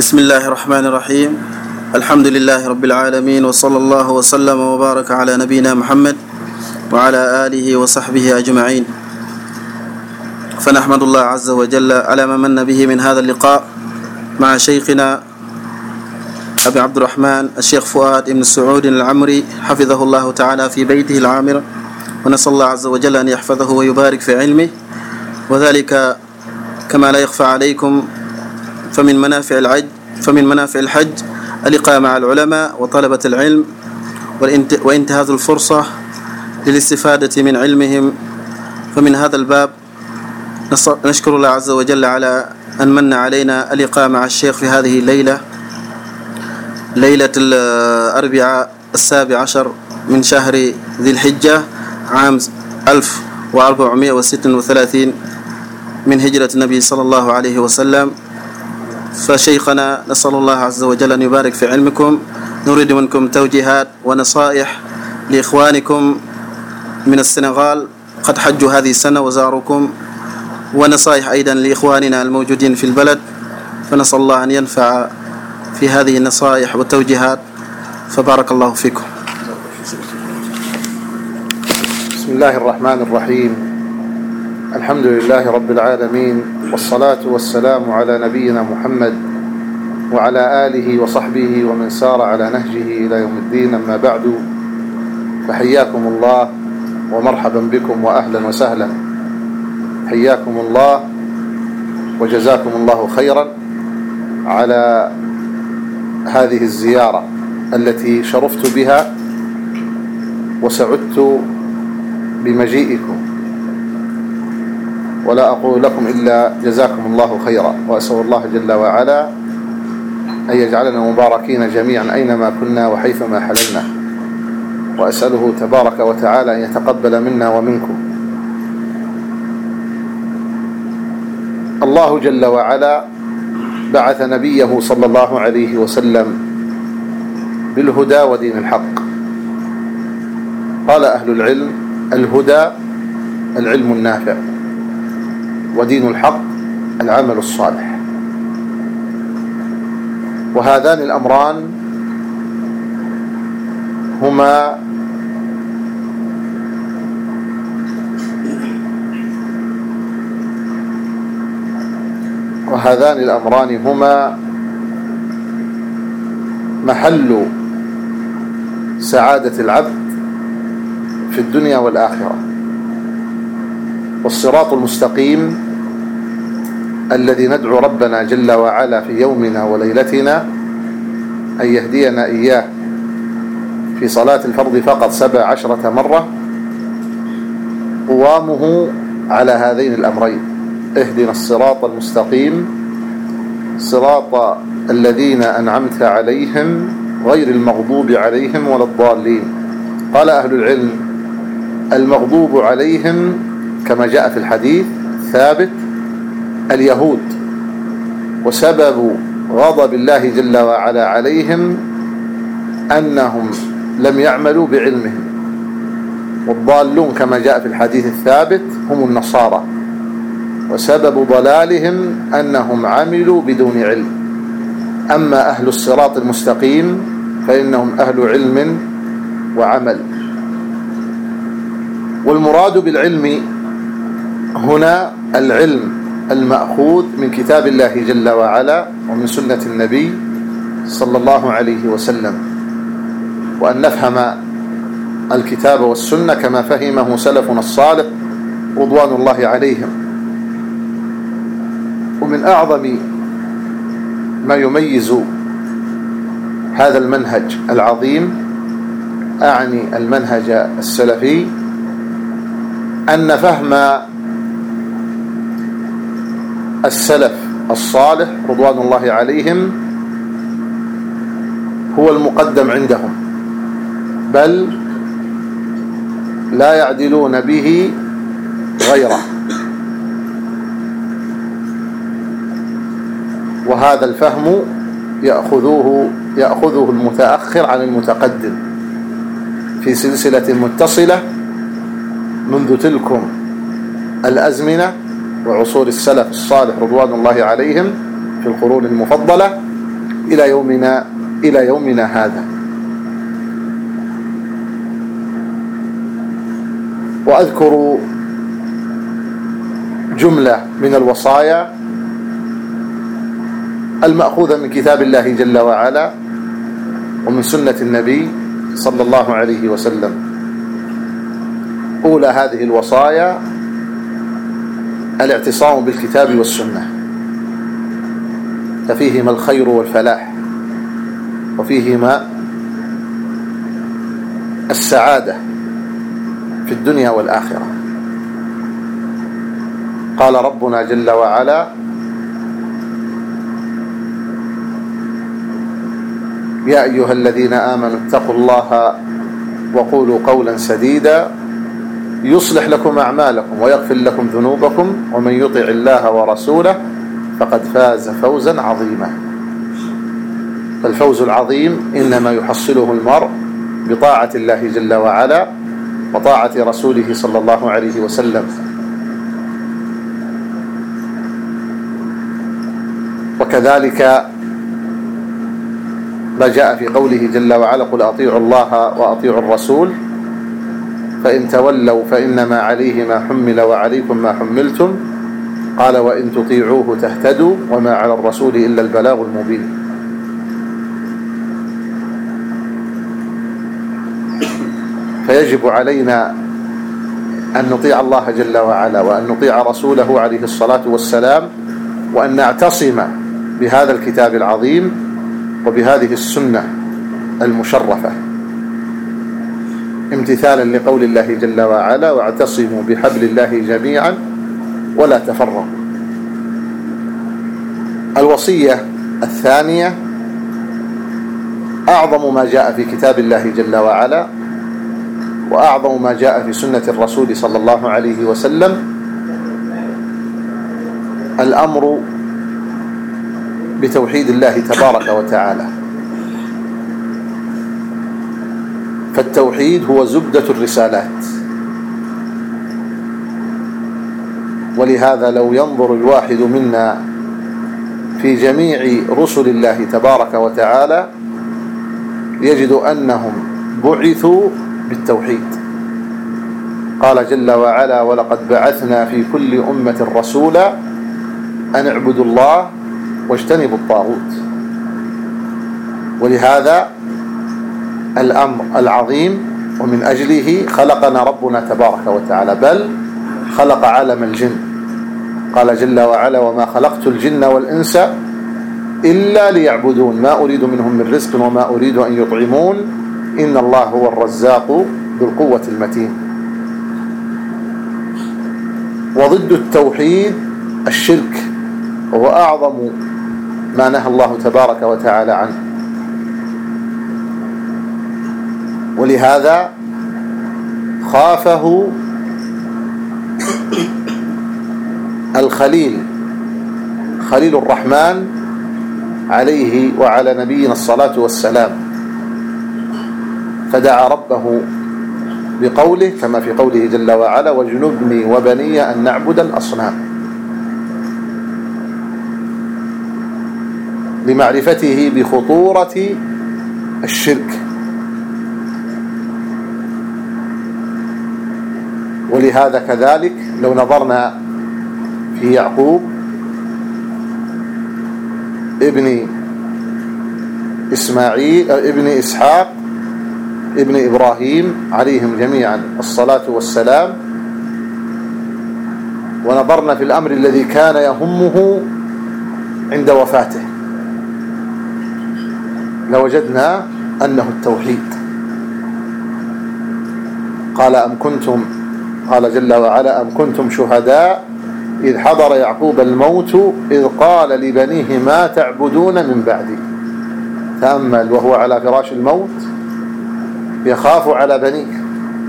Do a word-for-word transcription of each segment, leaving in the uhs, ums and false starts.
بسم الله الرحمن الرحيم. الحمد لله رب العالمين، وصلى الله وسلم وبارك على نبينا محمد وعلى آله وصحبه أجمعين. فنحمد الله عز وجل على ما من به من هذا اللقاء مع شيخنا أبي عبد الرحمن الشيخ فؤاد بن سعود العمري حفظه الله تعالى في بيته العامر، ونسأل الله عز وجل أن يحفظه ويبارك في علمه، وذلك كما لا يخفى عليكم فمن منافع الحج فمن منافع الحج اللقاء مع العلماء وطلبة العلم وانتهاز الفرصة للاستفادة من علمهم. فمن هذا الباب نشكر الله عز وجل على أن من علينا اللقاء مع الشيخ في هذه الليلة، ليلة الأربعاء السابع عشر من شهر ذي الحجة عام ألف وأربعمائة وستة وثلاثين من هجرة النبي صلى الله عليه وسلم. فشيخنا نسأل الله عز وجل أن يبارك في علمكم. نريد منكم توجيهات ونصائح لإخوانكم من السنغال قد حجوا هذه السنة وزاروكم، ونصائح أيضا لإخواننا الموجودين في البلد، فنسأل الله أن ينفع في هذه النصائح والتوجيهات، فبارك الله فيكم. بسم الله الرحمن الرحيم. الحمد لله رب العالمين، والصلاة والسلام على نبينا محمد وعلى آله وصحبه ومن سار على نهجه إلى يوم الدين. أما بعد، فحياكم الله ومرحبا بكم وأهلا وسهلا. حياكم الله وجزاكم الله خيرا على هذه الزيارة التي شرفت بها وسعدت بمجيئكم، ولا أقول لكم إلا جزاكم الله خيرا، وأسأل الله جل وعلا أن يجعلنا مباركين جميعا أينما كنا وحيثما حللنا، وأسأله تبارك وتعالى أن يتقبل منا ومنكم. الله جل وعلا بعث نبيه صلى الله عليه وسلم بالهدى ودين الحق. قال أهل العلم: الهدى العلم النافع، ودين الحق العمل الصالح. وهذان الأمران هما وهذان الأمران هما محل سعادة العبد في الدنيا والآخرة. والصراط المستقيم الذي ندعو ربنا جل وعلا في يومنا وليلتنا أن يهدينا إياه في صلاة الفرض فقط سبع عشرة مرة، قوامه على هذين الأمرين: اهدنا الصراط المستقيم صراط الذين أنعمت عليهم غير المغضوب عليهم ولا الضالين. قال أهل العلم: المغضوب عليهم كما جاء في الحديث ثابت اليهود، وسبب غضب الله جل وعلا عليهم أنهم لم يعملوا بعلمهم. والضالون كما جاء في الحديث الثابت هم النصارى، وسبب ضلالهم أنهم عملوا بدون علم. أما أهل الصراط المستقيم فإنهم أهل علم وعمل. والمراد بالعلم هنا العلم المأخوذ من كتاب الله جل وعلا ومن سنة النبي صلى الله عليه وسلم، وأن نفهم الكتاب والسنة كما فهمه سلفنا الصالح رضوان الله عليهم. ومن أعظم ما يميز هذا المنهج العظيم، أعني المنهج السلفي، أن فهم السلف الصالح رضوان الله عليهم هو المقدم عندهم، بل لا يعدلون به غيره. وهذا الفهم يأخذوه يأخذه المتأخر عن المتقدم في سلسلة متصلة منذ تلكم الأزمنة وعصور السلف الصالح رضوان الله عليهم في القرون المفضلة، إلى يومنا إلى يومنا هذا. وأذكر جملة من الوصايا المأخوذة من كتاب الله جل وعلا ومن سنة النبي صلى الله عليه وسلم. أولى هذه الوصايا الاعتصام بالكتاب والسنة، ففيهما الخير والفلاح وفيهما السعادة في الدنيا والآخرة. قال ربنا جل وعلا: يا أيها الذين آمنوا اتقوا الله وقولوا قولا سديدا يصلح لكم أعمالكم ويغفر لكم ذنوبكم ومن يطع الله ورسوله فقد فاز فوزا عظيما. فالفوز العظيم إنما يحصله المرء بطاعة الله جل وعلا وطاعة رسوله صلى الله عليه وسلم. وكذلك ما جاء في قوله جل وعلا: قل أطيعوا الله وأطيعوا الرسول فإن تولوا فإنما عليه ما حمل وعليكم ما حملتم. قال: وإن تطيعوه تهتدوا وما على الرسول إلا البلاغ المبين. فيجب علينا أن نطيع الله جل وعلا وأن نطيع رسوله عليه الصلاة والسلام، وأن نعتصم بهذا الكتاب العظيم وبهذه السنة المشرفة، امتثالا لقول الله جل وعلا: واعتصموا بحبل الله جميعا ولا تفرقوا. الوصية الثانية أعظم ما جاء في كتاب الله جل وعلا وأعظم ما جاء في سنة الرسول صلى الله عليه وسلم، الأمر بتوحيد الله تبارك وتعالى. فالتوحيد هو زبدة الرسالات، ولهذا لو ينظر الواحد منا في جميع رسل الله تبارك وتعالى يجد أنهم بعثوا بالتوحيد. قال جل وعلا: ولقد بعثنا في كل أمة رسولا أن اعبدوا الله واجتنبوا الطاغوت. ولهذا الأمر العظيم ومن أجله خلقنا ربنا تبارك وتعالى، بل خلق عالم الجن. قال جل وعلا: وما خلقت الجن والإنس إلا ليعبدون ما أريد منهم من رزق وما أريد أن يطعمون إن الله هو الرزاق ذو القوة المتين. وضد التوحيد الشرك، وهو أعظم ما نهى الله تبارك وتعالى عنه. ولهذا خافه الخليل خليل الرحمن عليه وعلى نبينا الصلاة والسلام، فدعا ربه بقوله كما في قوله جل وعلا: واجنبني وبني أن نعبد الأصنام، لمعرفته بخطورة الشرك. ولهذا كذلك لو نظرنا في يعقوب ابن إسماعيل ابن إسحاق ابن إبراهيم عليهم جميعا الصلاة والسلام، ونظرنا في الأمر الذي كان يهمه عند وفاته، لوجدنا أنه التوحيد. قال أم كنتم قال جل وعلا: أم كنتم شهداء إذ حضر يعقوب الموت إذ قال لبنيه ما تعبدون من بعدي. تأمل وهو على فراش الموت يخاف على بنيه،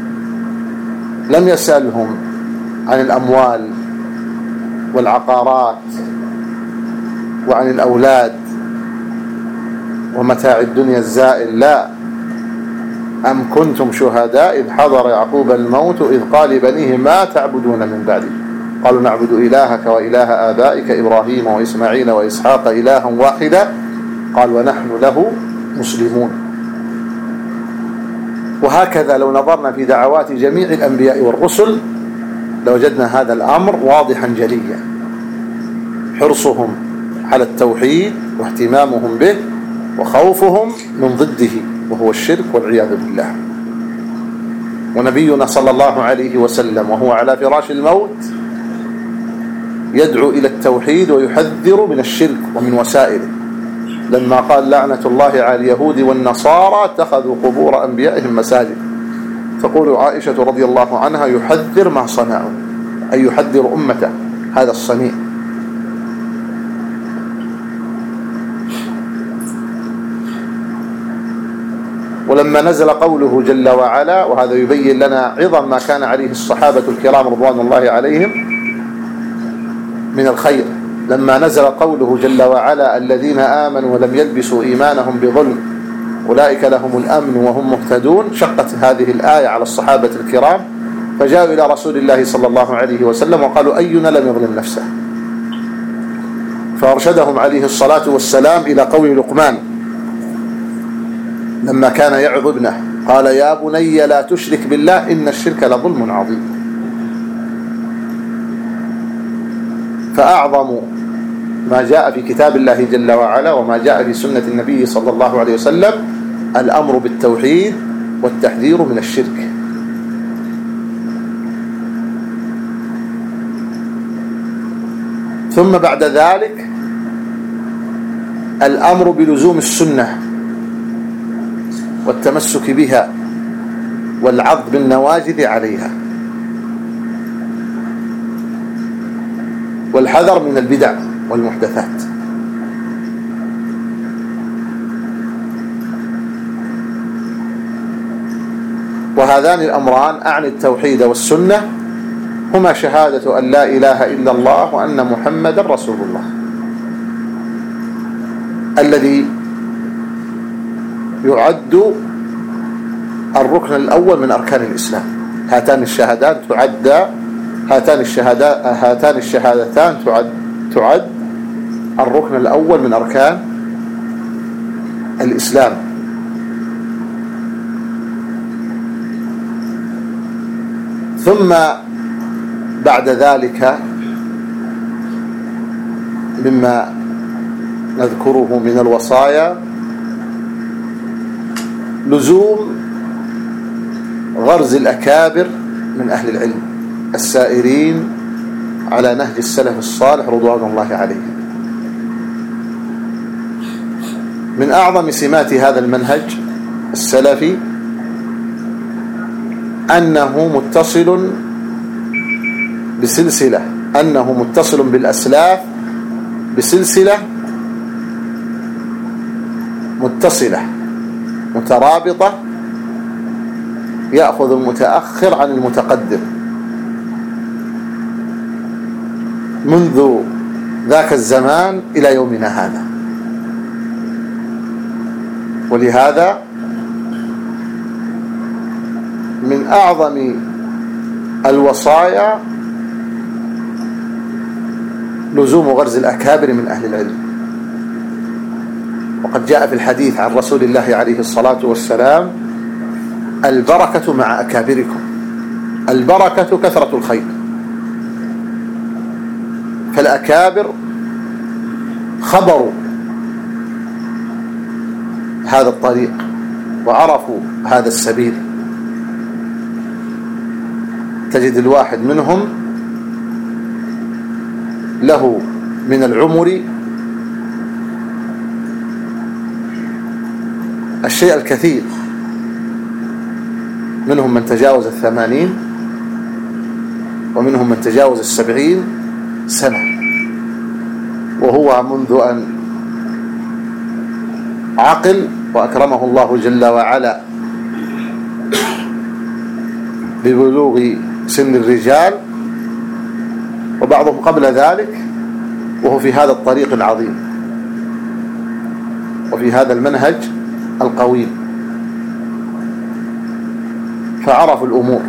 لم يسألهم عن الأموال والعقارات وعن الأولاد ومتاع الدنيا الزائل، لا، أم كنتم شهداء إذ حضر يعقوب الموت إذ قال لبنيه ما تعبدون من بعدي قالوا نعبد إلهك وإله آبائك إبراهيم وإسماعيل وإسحاق إلها واحدا قال ونحن له مسلمون. وهكذا لو نظرنا في دعوات جميع الأنبياء والرسل لوجدنا هذا الأمر واضحا جليا، حرصهم على التوحيد واهتمامهم به وخوفهم من ضده وهو الشرك والعياذ بالله. ونبينا صلى الله عليه وسلم وهو على فراش الموت يدعو إلى التوحيد ويحذر من الشرك ومن وسائله، لما قال لعنة الله على اليهود والنصارى اتخذوا قبور أنبيائهم مساجد. تقول عائشة رضي الله عنها يحذر ما صنعوا، أي يحذر أمته هذا الصنيع. ولما نزل قوله جل وعلا، وهذا يبين لنا عظم ما كان عليه الصحابة الكرام رضوان الله عليهم من الخير، لما نزل قوله جل وعلا الذين آمنوا ولم يلبسوا إيمانهم بظلم أولئك لهم الأمن وهم مهتدون، شقت هذه الآية على الصحابة الكرام فجاءوا إلى رسول الله صلى الله عليه وسلم وقالوا أينا لم يظلم نفسه، فأرشدهم عليه الصلاة والسلام إلى قول لقمان لما كان يعظ ابنه قال يا بني لا تشرك بالله إن الشرك لظلم عظيم. فأعظم ما جاء في كتاب الله جل وعلا وما جاء في سنة النبي صلى الله عليه وسلم الأمر بالتوحيد والتحذير من الشرك. ثم بعد ذلك الأمر بلزوم السنة والتمسك بها والعض بالنواجذ عليها، والحذر من البدع والمحدثات. وهذان الأمران أعني التوحيد والسنة هما شهادة أن لا إله إلا الله وأن محمد رسول الله، الذي يعد الركن الأول من أركان الإسلام. هاتان الشهادات تعد هاتان الشهادات هاتان الشهادتان تعد تعد الركن الأول من أركان الإسلام. ثم بعد ذلك مما نذكره من الوصايا لزوم غرز الأكابر من أهل العلم السائرين على نهج السلف الصالح رضوان الله عليهم. من أعظم سمات هذا المنهج السلفي أنه متصل بسلسلة أنه متصل بالأسلاف بسلسلة متصلة مترابطة يأخذ المتأخر عن المتقدم منذ ذاك الزمان إلى يومنا هذا. ولهذا من أعظم الوصايا لزوم غرز الأكابر من أهل العلم. وقد جاء في الحديث عن رسول الله عليه الصلاة والسلام البركة مع أكابركم، البركة كثرة الخير. فالأكابر خبروا هذا الطريق وعرفوا هذا السبيل. تجد الواحد منهم له من العمر الشيء الكثير، منهم من تجاوز الثمانين ومنهم من تجاوز السبعين سنة، وهو منذ أن عقل وأكرمه الله جل وعلا ببلوغ سن الرجال، وبعضهم قبل ذلك وهو في هذا الطريق العظيم وفي هذا المنهج القويم، فعرفوا الأمور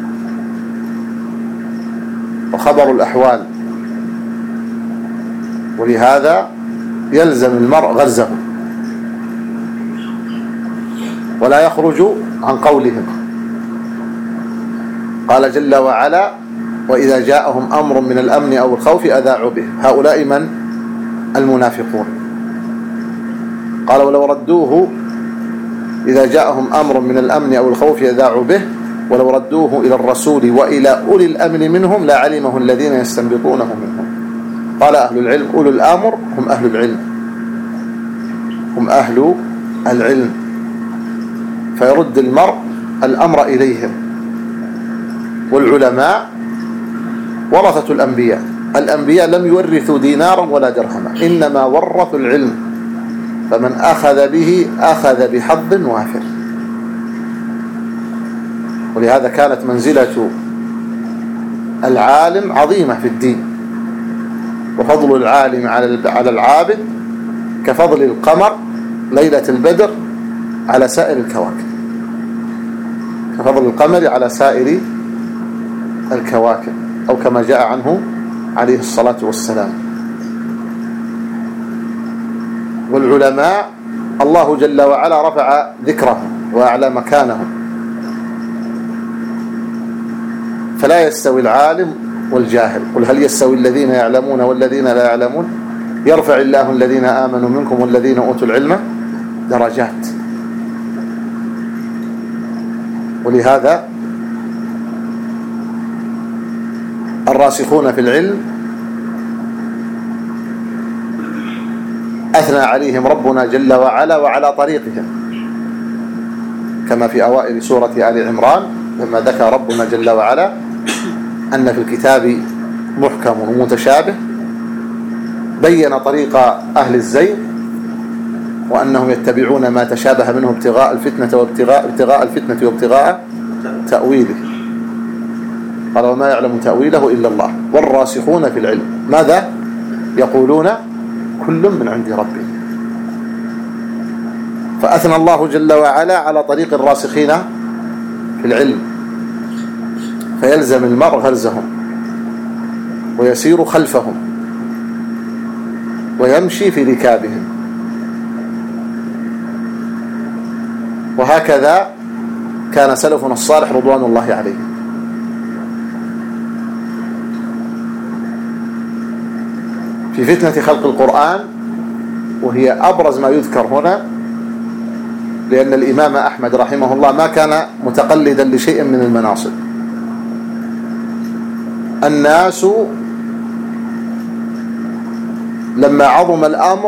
وخبروا الأحوال. ولهذا يلزم المرء غرزه ولا يخرج عن قولهم. قال جل وعلا: وإذا جاءهم أمر من الأمن أو الخوف أذاعوا به. هؤلاء من؟ المنافقون. قال: ولو ردوه إذا جاءهم أمر من الأمن أو الخوف أذاعوا به ولو ردوه إلى الرسول وإلى أولي الأمر منهم لعلمه الذين يستنبطونه منهم. قال أهل العلم: أولو الأمر هم أهل العلم، هم أهل العلم، فيرد المرء الأمر إليهم. والعلماء ورثة الأنبياء، الأنبياء لم يورثوا دينارا ولا درهما، إنما ورثوا العلم، فمن أخذ به أخذ بحظ وافر. ولهذا كانت منزلة العالم عظيمة في الدين، وفضل العالم على العابد كفضل القمر ليلة البدر على سائر الكواكب، كفضل القمر على سائر الكواكب، أو كما جاء عنه عليه الصلاة والسلام. والعلماء الله جل وعلا رفع ذكرهم وأعلى مكانهم، فلا يستوي العالم والجاهل. قل هل يستوي الذين يعلمون والذين لا يعلمون؟ يرفع الله الذين آمنوا منكم والذين أوتوا العلم درجات. ولهذا الراسخون في العلم أثنى عليهم ربنا جل وعلا وعلى طريقهم، كما في أوائل سورة آل عمران لما ذكر ربنا جل وعلا أن في الكتاب محكم ومتشابه، بين طريق أهل الزيغ وأنهم يتبعون ما تشابه منه ابتغاء الفتنة وابتغاء ابتغاء الفتنة وابتغاء تأويله. قال: وما يعلم تأويله إلا الله. والراسخون في العلم ماذا يقولون؟ كل من عند ربه. فأثنى الله جل وعلا على طريق الراسخين في العلم، فيلزم المرء غرزهم ويسير خلفهم ويمشي في ركابهم. وهكذا كان سلفنا الصالح رضوان الله عليهم. في فتنة خلق القرآن، وهي أبرز ما يذكر هنا، لأن الإمام أحمد رحمه الله ما كان متقلدا لشيء من المناصب. الناس لما عظم الأمر